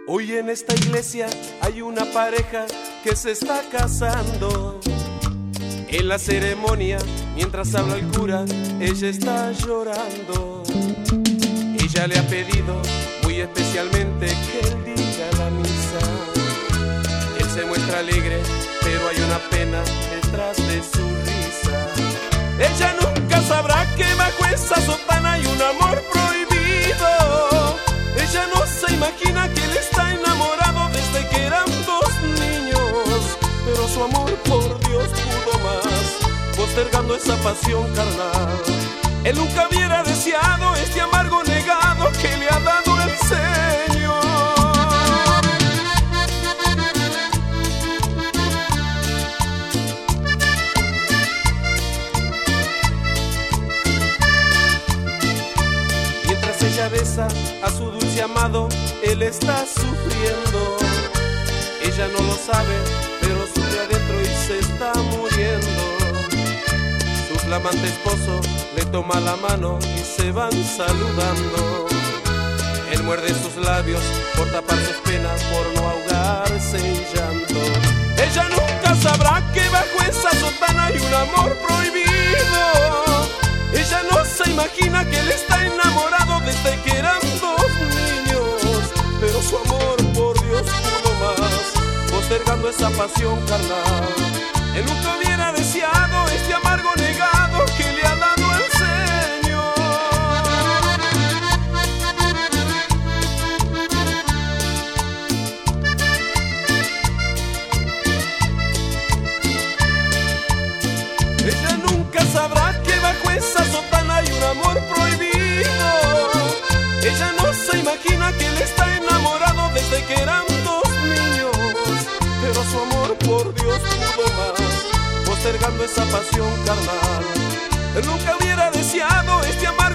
Hoy en esta iglesia hay una pareja que se está casando. En la ceremonia, mientras habla el cura, ella está llorando. Ella le ha pedido muy especialmente que él diga la misa. Él se muestra alegre, pero hay una pena detrás de su risa. Ella nunca sabrá que bajo esa sotana hay un amor prohibido. Ella no se imagina que él está enamorado desde que eran dos niños, pero su amor por Dios pudo más, postergando esa pasión carnal. Él nunca hubiera deseado este amargo negado que le ha dado el Señor. Mientras ella besa a su dulce amado, él está sufriendo. Ella no lo sabe, pero sufre adentro y se está muriendo. Su flamante esposo le toma la mano y se van saludando. Él muerde sus labios por tapar sus penas, por no ahogarse en llanto. Ella nunca sabrá que bajo esa sotana hay un amor prohibido. Ella no se imagina que él está enamorado desde que eran dos niños, pero su amor por Dios pudo más, postergando esa pasión carnal. Él nunca hubiera deseado este amargo negado que le ha dado el Señor. Ella nunca sabrá que bajo esa sotana hay un amor prohibido. Ella no se imagina que él está enamorado desde que eran dos niños, pero su amor por Dios pudo más, postergando esa pasión carnal. Él nunca hubiera deseado este amor